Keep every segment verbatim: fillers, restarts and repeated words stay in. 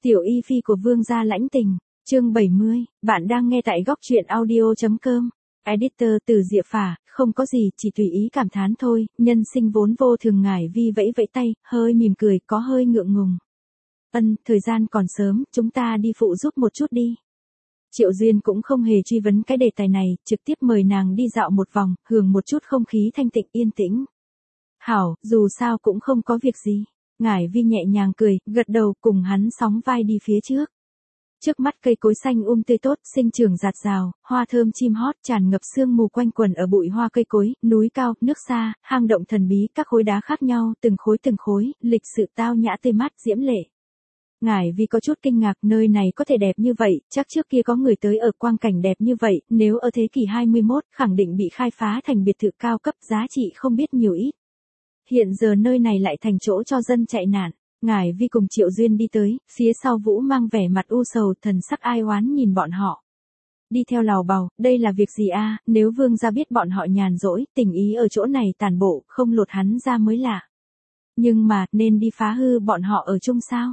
Tiểu y phi của vương gia lãnh tình, chương bảy mươi, bạn đang nghe tại góc truyện audio.com. Editor Từ Diệp Phả, không có gì, chỉ tùy ý cảm thán thôi, nhân sinh vốn vô thường. Ngải Vi vẫy vẫy tay, hơi mỉm cười, có hơi ngượng ngùng. Ân, thời gian còn sớm, chúng ta đi phụ giúp một chút đi. Triệu Duyên cũng không hề truy vấn cái đề tài này, trực tiếp mời nàng đi dạo một vòng, hưởng một chút không khí thanh tịnh yên tĩnh. Hảo, dù sao cũng không có việc gì. Ngải Vi nhẹ nhàng cười, gật đầu cùng hắn sóng vai đi phía trước. Trước mắt cây cối xanh um tươi tốt, sinh trưởng rạt rào, hoa thơm chim hót tràn ngập sương mù quanh quẩn ở bụi hoa cây cối, núi cao, nước xa, hang động thần bí, các khối đá khác nhau, từng khối từng khối, lịch sự tao nhã tươi mát diễm lệ. Ngải Vi có chút kinh ngạc, nơi này có thể đẹp như vậy, chắc trước kia có người tới ở quang cảnh đẹp như vậy, nếu ở thế kỷ hai mươi mốt, khẳng định bị khai phá thành biệt thự cao cấp giá trị không biết nhiều ít. Hiện giờ nơi này lại thành chỗ cho dân chạy nạn. Ngải Vi cùng Triệu Duyên đi tới, phía sau Vũ mang vẻ mặt u sầu, thần sắc ai oán nhìn bọn họ. Đi theo lào bào, đây là việc gì a? Nếu vương gia biết bọn họ nhàn rỗi, tình ý ở chỗ này tàn bộ, không lột hắn ra mới lạ. Nhưng mà, nên đi phá hư bọn họ ở chung sao?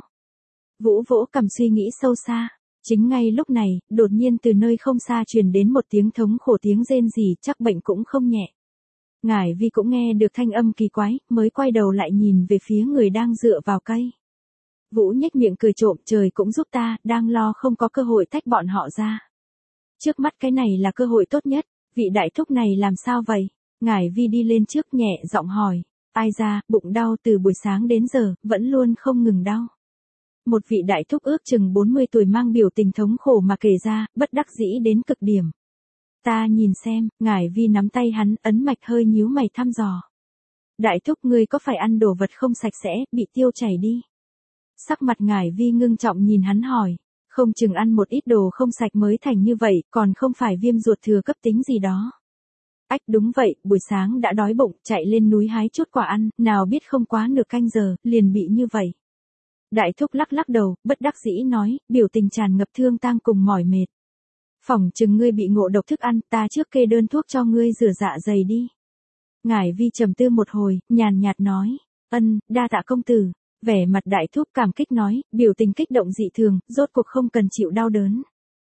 Vũ vỗ cằm suy nghĩ sâu xa. Chính ngay lúc này, đột nhiên từ nơi không xa truyền đến một tiếng thống khổ, tiếng rên rỉ, chắc bệnh cũng không nhẹ. Ngải Vi cũng nghe được thanh âm kỳ quái, mới quay đầu lại nhìn về phía người đang dựa vào cây. Vũ nhếch miệng cười trộm, trời cũng giúp ta, đang lo không có cơ hội tách bọn họ ra. Trước mắt cái này là cơ hội tốt nhất, vị đại thúc này làm sao vậy? Ngải Vi đi lên trước nhẹ giọng hỏi, ai ra, bụng đau từ buổi sáng đến giờ, vẫn luôn không ngừng đau. Một vị đại thúc ước chừng bốn mươi tuổi mang biểu tình thống khổ mà kể ra, bất đắc dĩ đến cực điểm. Ta nhìn xem, Ngải Vi nắm tay hắn, ấn mạch hơi nhíu mày thăm dò. Đại thúc, ngươi có phải ăn đồ vật không sạch sẽ, bị tiêu chảy đi. Sắc mặt Ngải Vi ngưng trọng nhìn hắn hỏi, không chừng ăn một ít đồ không sạch mới thành như vậy, còn không phải viêm ruột thừa cấp tính gì đó. Ách đúng vậy, buổi sáng đã đói bụng, chạy lên núi hái chút quả ăn, nào biết không quá nửa canh giờ, liền bị như vậy. Đại thúc lắc lắc đầu, bất đắc dĩ nói, biểu tình tràn ngập thương tang cùng mỏi mệt. Phỏng chừng ngươi bị ngộ độc thức ăn, ta trước kê đơn thuốc cho ngươi rửa dạ dày đi. Ngải Vi trầm tư một hồi, nhàn nhạt nói, ân, đa tạ công tử. Vẻ mặt đại thúc cảm kích nói, biểu tình kích động dị thường, rốt cuộc không cần chịu đau đớn.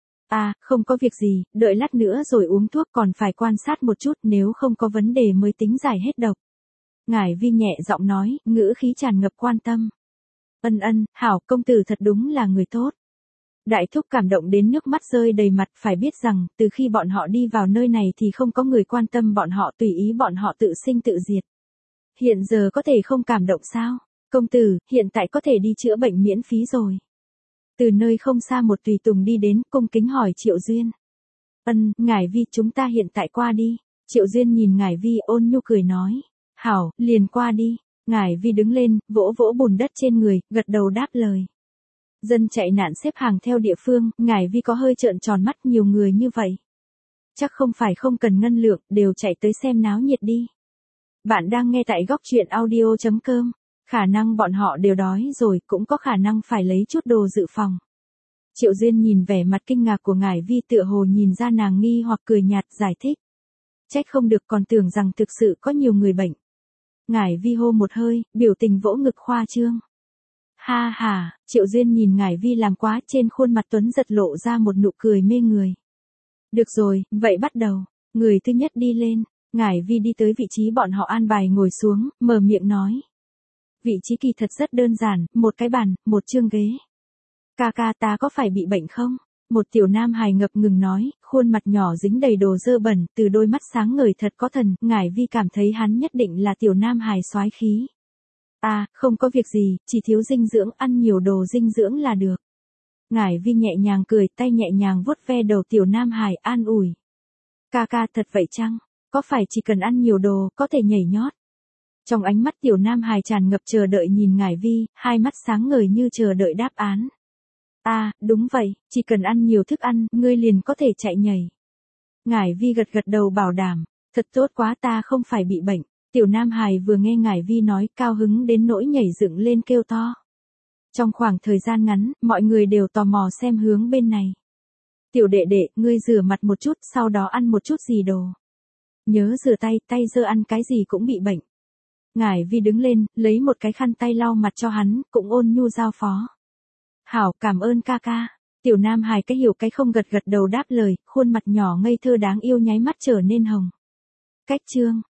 À, không có việc gì, đợi lát nữa rồi uống thuốc, còn phải quan sát một chút, nếu không có vấn đề mới tính giải hết độc. Ngải Vi nhẹ giọng nói, ngữ khí tràn ngập quan tâm. Ân ân, hảo, công tử thật đúng là người tốt. Đại thúc cảm động đến nước mắt rơi đầy mặt, phải biết rằng, từ khi bọn họ đi vào nơi này thì không có người quan tâm bọn họ, tùy ý bọn họ tự sinh tự diệt. Hiện giờ có thể không cảm động sao? Công tử, hiện tại có thể đi chữa bệnh miễn phí rồi. Từ nơi không xa một tùy tùng đi đến, cung kính hỏi Triệu Duyên. Ân, Ngải Vi, chúng ta hiện tại qua đi. Triệu Duyên nhìn Ngải Vi ôn nhu cười nói. Hảo, liền qua đi. Ngải Vi đứng lên, vỗ vỗ bùn đất trên người, gật đầu đáp lời. Dân chạy nạn xếp hàng theo địa phương, Ngải Vi có hơi trợn tròn mắt, nhiều người như vậy. Chắc không phải không cần ngân lượng, đều chạy tới xem náo nhiệt đi. Bạn đang nghe tại góc truyện audio.com. Khả năng bọn họ đều đói rồi, cũng có khả năng phải lấy chút đồ dự phòng. Triệu Duyên nhìn vẻ mặt kinh ngạc của Ngải Vi, tựa hồ nhìn ra nàng nghi hoặc cười nhạt, giải thích. Trách không được, còn tưởng rằng thực sự có nhiều người bệnh. Ngải Vi hô một hơi, biểu tình vỗ ngực khoa trương. Ha ha, Triệu Duyên nhìn Ngải Vi làm quá, trên khuôn mặt tuấn giật lộ ra một nụ cười mê người. Được rồi, vậy bắt đầu. Người thứ nhất đi lên. Ngải Vi đi tới vị trí bọn họ an bài ngồi xuống, mở miệng nói. Vị trí kỳ thật rất đơn giản, một cái bàn, một chương ghế. Ca ca, ta có phải bị bệnh không? Một tiểu nam hài ngập ngừng nói, khuôn mặt nhỏ dính đầy đồ dơ bẩn, từ đôi mắt sáng ngời thật có thần, Ngải Vi cảm thấy hắn nhất định là tiểu nam hài soái khí. À, không có việc gì, chỉ thiếu dinh dưỡng, ăn nhiều đồ dinh dưỡng là được. Ngải Vi nhẹ nhàng cười, tay nhẹ nhàng vuốt ve đầu tiểu nam hài, an ủi. Ca ca, thật vậy chăng? Có phải chỉ cần ăn nhiều đồ, có thể nhảy nhót? Trong ánh mắt tiểu nam hài tràn ngập chờ đợi nhìn Ngải Vi, hai mắt sáng ngời như chờ đợi đáp án. À, đúng vậy, chỉ cần ăn nhiều thức ăn, ngươi liền có thể chạy nhảy. Ngải Vi gật gật đầu bảo đảm, thật tốt quá, ta không phải bị bệnh. Tiểu nam hài vừa nghe Ngải Vi nói, cao hứng đến nỗi nhảy dựng lên kêu to. Trong khoảng thời gian ngắn, mọi người đều tò mò xem hướng bên này. Tiểu đệ đệ, ngươi rửa mặt một chút, sau đó ăn một chút gì đồ. Nhớ rửa tay, tay dơ ăn cái gì cũng bị bệnh. Ngải Vi đứng lên, lấy một cái khăn tay lau mặt cho hắn, cũng ôn nhu giao phó. Hảo, cảm ơn ca ca. Tiểu Nam Hải cái hiểu cái không gật gật đầu đáp lời, khuôn mặt nhỏ ngây thơ đáng yêu nháy mắt trở nên hồng. Cách chương